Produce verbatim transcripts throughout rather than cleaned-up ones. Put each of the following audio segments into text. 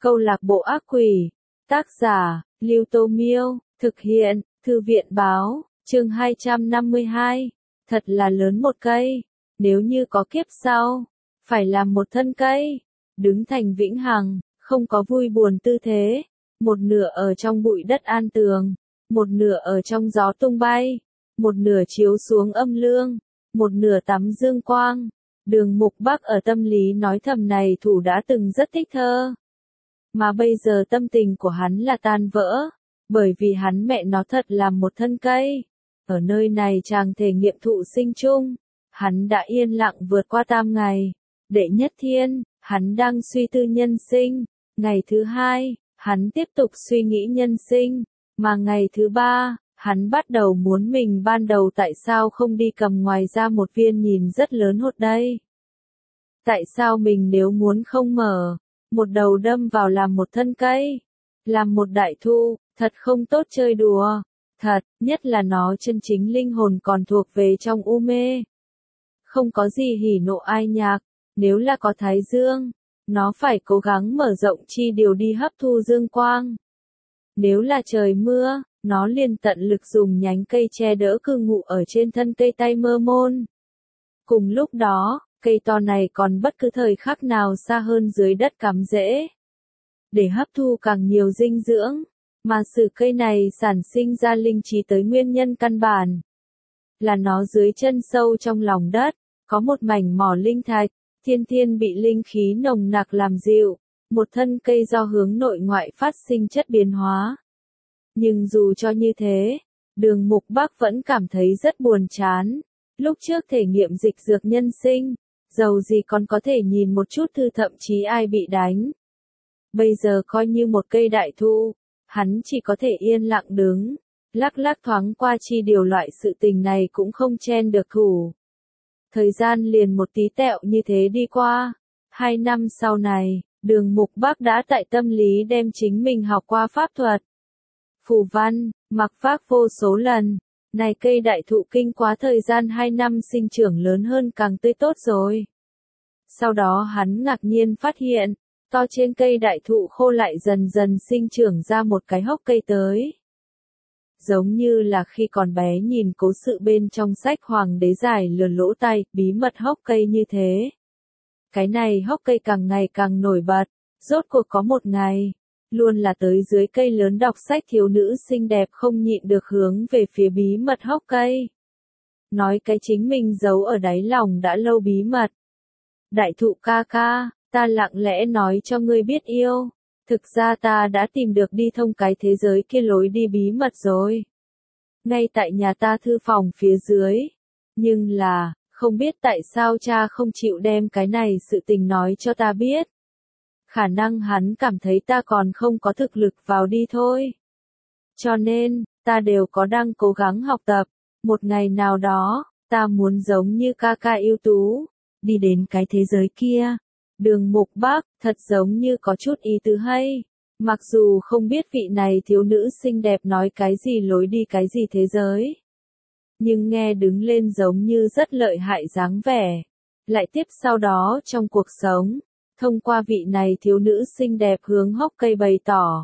Câu lạc bộ ác quỷ. Tác giả, Lưu Tô Miêu. Thực hiện, Thư viện Báo. Chương hai trăm năm mươi hai. Thật là lớn một cây. Nếu như có kiếp sau, phải làm một thân cây. Đứng thành vĩnh hằng, không có vui buồn tư thế. Một nửa ở trong bụi đất an tường. Một nửa ở trong gió tung bay. Một nửa chiếu xuống âm lương. Một nửa tắm dương quang. Đường Mục Bắc ở tâm lý nói thầm này thủ đã từng rất thích thơ. Mà bây giờ tâm tình của hắn là tan vỡ. Bởi vì hắn mẹ nó thật là một thân cây. Ở nơi này chàng thể nghiệm thụ sinh chung. Hắn đã yên lặng vượt qua tam ngày. Đệ nhất thiên, hắn đang suy tư nhân sinh. Ngày thứ hai, hắn tiếp tục suy nghĩ nhân sinh. Mà ngày thứ ba, hắn bắt đầu muốn mình ban đầu tại sao không đi cầm ngoài ra một viên nhìn rất lớn hột đây. Tại sao mình nếu muốn không mở, một đầu đâm vào làm một thân cây, làm một đại thụ, thật không tốt chơi đùa. Thật, nhất là nó chân chính linh hồn còn thuộc về trong u mê. Không có gì hỉ nộ ai nhạc, nếu là có thái dương, nó phải cố gắng mở rộng chi điều đi hấp thu dương quang. Nếu là trời mưa, nó liền tận lực dùng nhánh cây che đỡ cư ngụ ở trên thân cây tay mơ môn. Cùng lúc đó, cây to này còn bất cứ thời khắc nào xa hơn dưới đất cắm rễ. Để hấp thu càng nhiều dinh dưỡng, mà sự cây này sản sinh ra linh trí tới nguyên nhân căn bản. Là nó dưới chân sâu trong lòng đất, có một mảnh mỏ linh thạch, thiên thiên bị linh khí nồng nặc làm dịu, một thân cây do hướng nội ngoại phát sinh chất biến hóa. Nhưng dù cho như thế, Đường Mục Bắc vẫn cảm thấy rất buồn chán. Lúc trước thể nghiệm dịch dược nhân sinh, dầu gì còn có thể nhìn một chút thư thậm chí ai bị đánh. Bây giờ coi như một cây đại thụ, hắn chỉ có thể yên lặng đứng, lắc lắc thoáng qua chi điều loại sự tình này cũng không chen được thủ. Thời gian liền một tí tẹo như thế đi qua. Hai năm sau này, Đường Mục Bắc đã tại tâm lý đem chính mình học qua pháp thuật. Phù văn, mặc phác vô số lần. Này cây đại thụ kinh quá thời gian hai năm sinh trưởng lớn hơn càng tươi tốt rồi. Sau đó hắn ngạc nhiên phát hiện, to trên cây đại thụ khô lại dần dần sinh trưởng ra một cái hốc cây tới. Giống như là khi còn bé nhìn cố sự bên trong sách Hoàng đế giải lừa lỗ tay, bí mật hốc cây như thế. Cái này hốc cây càng ngày càng nổi bật, rốt cuộc có một ngày, luôn là tới dưới cây lớn đọc sách thiếu nữ xinh đẹp không nhịn được hướng về phía bí mật hốc cây. Nói cái chính mình giấu ở đáy lòng đã lâu bí mật. Đại thụ ca ca, ta lặng lẽ nói cho ngươi biết yêu. Thực ra ta đã tìm được đi thông cái thế giới kia lối đi bí mật rồi. Ngay tại nhà ta thư phòng phía dưới. Nhưng là, không biết tại sao cha không chịu đem cái này sự tình nói cho ta biết. Khả năng hắn cảm thấy ta còn không có thực lực vào đi thôi. Cho nên, ta đều có đang cố gắng học tập. Một ngày nào đó, ta muốn giống như ca ca ưu tú, đi đến cái thế giới kia. Đường Mục Bắc, thật giống như có chút ý tứ hay. Mặc dù không biết vị này thiếu nữ xinh đẹp nói cái gì lối đi cái gì thế giới. Nhưng nghe đứng lên giống như rất lợi hại dáng vẻ. Lại tiếp sau đó trong cuộc sống, thông qua vị này thiếu nữ xinh đẹp hướng hốc cây bày tỏ.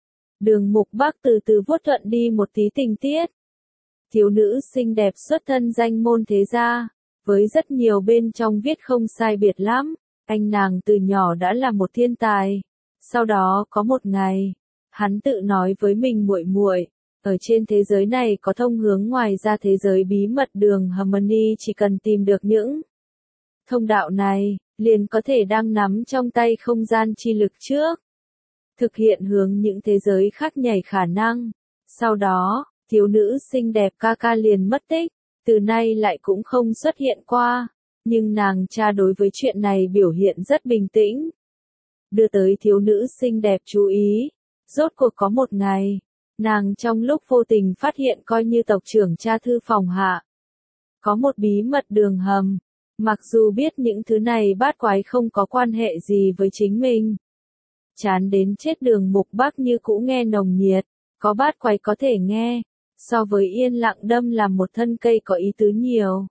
Đường Mục Bắc từ từ vuốt thuận đi một tí tình tiết. Thiếu nữ xinh đẹp xuất thân danh môn thế gia, với rất nhiều bên trong viết không sai biệt lắm. Anh nàng từ nhỏ đã là một thiên tài. Sau đó có một ngày, hắn tự nói với mình muội muội, ở trên thế giới này có thông hướng ngoài ra thế giới bí mật đường Harmony, chỉ cần tìm được những thông đạo này, liền có thể đang nắm trong tay không gian chi lực trước. Thực hiện hướng những thế giới khác nhảy khả năng. Sau đó, thiếu nữ xinh đẹp ca ca liền mất tích, từ nay lại cũng không xuất hiện qua. Nhưng nàng cha đối với chuyện này biểu hiện rất bình tĩnh. Đưa tới thiếu nữ xinh đẹp chú ý. Rốt cuộc có một ngày, nàng trong lúc vô tình phát hiện coi như tộc trưởng cha thư phòng hạ. Có một bí mật đường hầm. Mặc dù biết những thứ này bát quái không có quan hệ gì với chính mình. Chán đến chết Đường Mục Bắc như cũ nghe nồng nhiệt. Có bát quái có thể nghe. So với yên lặng đâm làm một thân cây có ý tứ nhiều.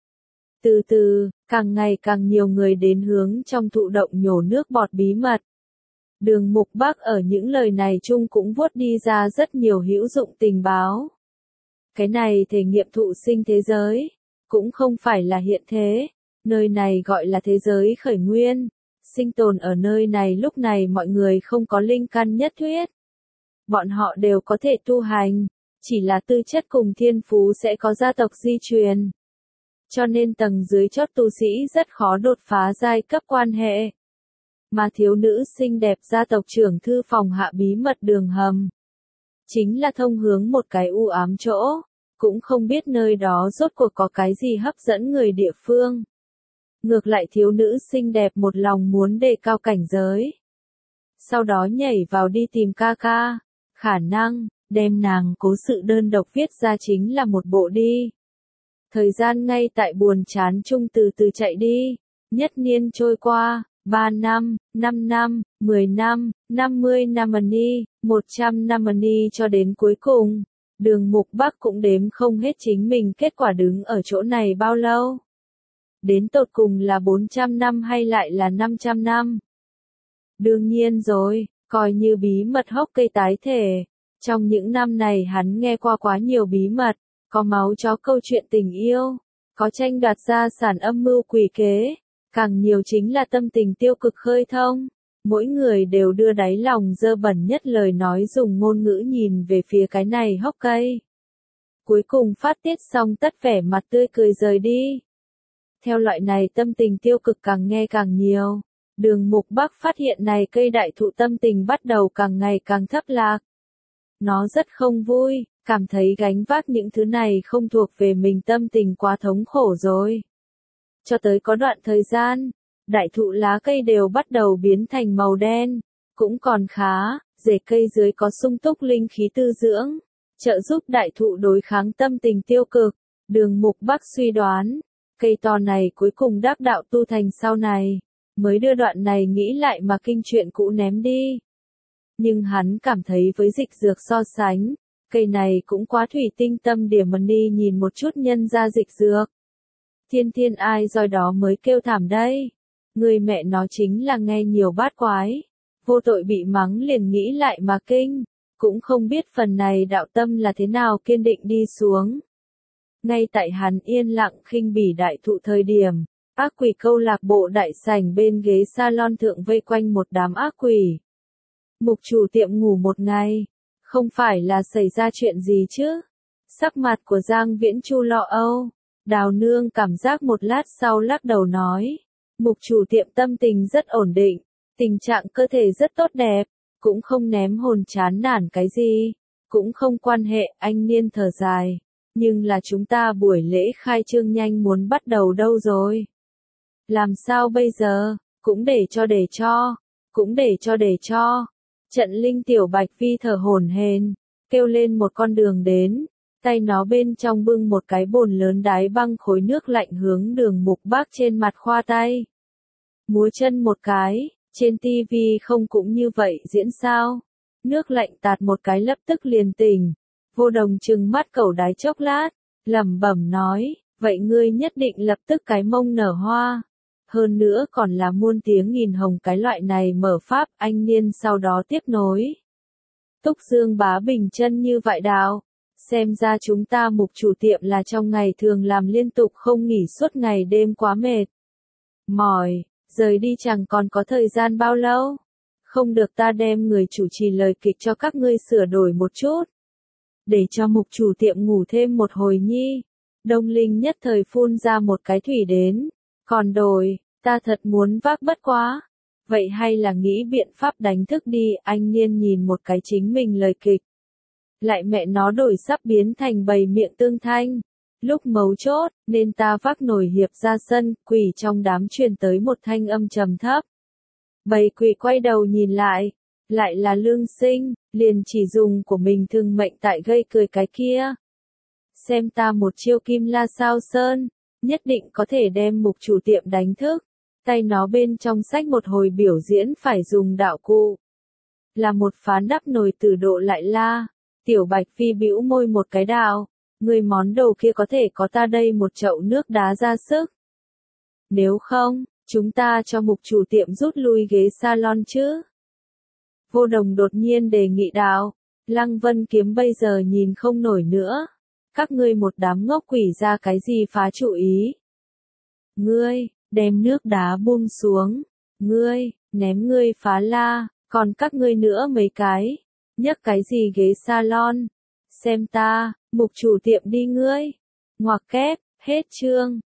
Từ từ, càng ngày càng nhiều người đến hướng trong thụ động nhổ nước bọt bí mật. Đường Mục Bắc ở những lời này chung cũng vuốt đi ra rất nhiều hữu dụng tình báo. Cái này thể nghiệm thụ sinh thế giới, cũng không phải là hiện thế, nơi này gọi là thế giới khởi nguyên, sinh tồn ở nơi này lúc này mọi người không có linh căn nhất thuyết. Bọn họ đều có thể tu hành, chỉ là tư chất cùng thiên phú sẽ có gia tộc di truyền. Cho nên tầng dưới chót tu sĩ rất khó đột phá giai cấp quan hệ. Mà thiếu nữ xinh đẹp gia tộc trưởng thư phòng hạ bí mật đường hầm. Chính là thông hướng một cái u ám chỗ, cũng không biết nơi đó rốt cuộc có cái gì hấp dẫn người địa phương. Ngược lại thiếu nữ xinh đẹp một lòng muốn đề cao cảnh giới. Sau đó nhảy vào đi tìm ca ca, khả năng, đem nàng cố sự đơn độc viết ra chính là một bộ đi. Thời gian ngay tại buồn chán chung từ từ chạy đi, nhất niên trôi qua, ba năm, năm năm, mười năm, năm mươi năm ni, một trăm năm ni cho đến cuối cùng. Đường Mục Bắc cũng đếm không hết chính mình kết quả đứng ở chỗ này bao lâu. Đến tột cùng là bốn trăm năm hay lại là năm trăm năm. Đương nhiên rồi, coi như bí mật hốc cây tái thể. Trong những năm này hắn nghe qua quá nhiều bí mật, có máu chó câu chuyện tình yêu, có tranh đoạt gia sản âm mưu quỷ kế, càng nhiều chính là tâm tình tiêu cực khơi thông. Mỗi người đều đưa đáy lòng dơ bẩn nhất lời nói dùng ngôn ngữ nhìn về phía cái này hốc cây. Cuối cùng phát tiết xong tất vẻ mặt tươi cười rời đi. Theo loại này tâm tình tiêu cực càng nghe càng nhiều, Đường Mục Bắc phát hiện này cây đại thụ tâm tình bắt đầu càng ngày càng thấp lạc. Nó rất không vui, cảm thấy gánh vác những thứ này không thuộc về mình tâm tình quá thống khổ rồi. Cho tới có đoạn thời gian, đại thụ lá cây đều bắt đầu biến thành màu đen, cũng còn khá, rễ cây dưới có sung túc linh khí tư dưỡng, trợ giúp đại thụ đối kháng tâm tình tiêu cực. Đường Mục Bắc suy đoán, cây to này cuối cùng đắc đạo tu thành sau này, mới đưa đoạn này nghĩ lại mà kinh chuyện cũ ném đi. Nhưng hắn cảm thấy với dịch dược so sánh, cây này cũng quá thủy tinh tâm điểm mần đi nhìn một chút nhân ra dịch dược. Thiên thiên ai rồi đó mới kêu thảm đây. Người mẹ nó chính là nghe nhiều bát quái. Vô tội bị mắng liền nghĩ lại mà kinh. Cũng không biết phần này đạo tâm là thế nào kiên định đi xuống. Ngay tại hắn yên lặng khinh bỉ đại thụ thời điểm, ác quỷ câu lạc bộ đại sảnh bên ghế salon thượng vây quanh một đám ác quỷ. Mục chủ tiệm ngủ một ngày, không phải là xảy ra chuyện gì chứ? Sắc mặt của Giang Viễn Chu lo âu, Đào Nương cảm giác một lát sau lắc đầu nói, mục chủ tiệm tâm tình rất ổn định, tình trạng cơ thể rất tốt đẹp, cũng không ném hồn chán nản cái gì, cũng không quan hệ. Anh Niên thở dài, nhưng là chúng ta buổi lễ khai trương nhanh muốn bắt đầu đâu rồi? Làm sao bây giờ? Cũng để cho để cho, cũng để cho để cho. Trận Linh Tiểu Bạch Vi thở hổn hển, kêu lên một con đường đến, tay nó bên trong bưng một cái bồn lớn đái băng khối nước lạnh hướng Đường Mục Bắc trên mặt khoa tay. Múa chân một cái, trên tivi không cũng như vậy diễn sao? Nước lạnh tạt một cái lập tức liền tỉnh. Vô Đồng trừng mắt cẩu đái chốc lát, lẩm bẩm nói, vậy ngươi nhất định lập tức cái mông nở hoa. Hơn nữa còn là muôn tiếng nghìn hồng cái loại này mở pháp. Anh Niên sau đó tiếp nối. Túc Dương Bá Bình chân như vậy đào. Xem ra chúng ta mục chủ tiệm là trong ngày thường làm liên tục không nghỉ suốt ngày đêm quá mệt. Mỏi, rời đi chẳng còn có thời gian bao lâu. Không được ta đem người chủ trì lời kịch cho các ngươi sửa đổi một chút. Để cho mục chủ tiệm ngủ thêm một hồi nhi. Đông Linh nhất thời phun ra một cái thủy đến. Còn đổi, ta thật muốn vác bất quá. Vậy hay là nghĩ biện pháp đánh thức đi. Anh Niên nhìn một cái chính mình lời kịch. Lại mẹ nó đổi sắp biến thành bầy miệng tương thanh. Lúc mấu chốt, nên ta vác nổi hiệp ra sân. Quỷ trong đám truyền tới một thanh âm trầm thấp. Bầy quỷ quay đầu nhìn lại. Lại là Lương Sinh, liền chỉ dùng của mình thường mệnh tại gây cười cái kia. Xem ta một chiêu kim la sao sơn. Nhất định có thể đem mục chủ tiệm đánh thức. Tay nó bên trong sách một hồi biểu diễn phải dùng đạo cụ. Là một phán đắp nồi tử độ lại la. Tiểu Bạch Phi bĩu môi một cái đào. Người món đồ kia có thể có ta đây một chậu nước đá ra sức. Nếu không, chúng ta cho mục chủ tiệm rút lui ghế salon chứ. Vô Đồng đột nhiên đề nghị đạo. Lăng Vân Kiếm bây giờ nhìn không nổi nữa. Các ngươi một đám ngốc quỷ ra cái gì phá chủ ý. Ngươi, đem nước đá buông xuống. Ngươi, ném ngươi phá la, còn các ngươi nữa mấy cái. Nhấc cái gì ghế salon. Xem ta, mục chủ tiệm đi ngươi. Ngoặc kép, hết chương.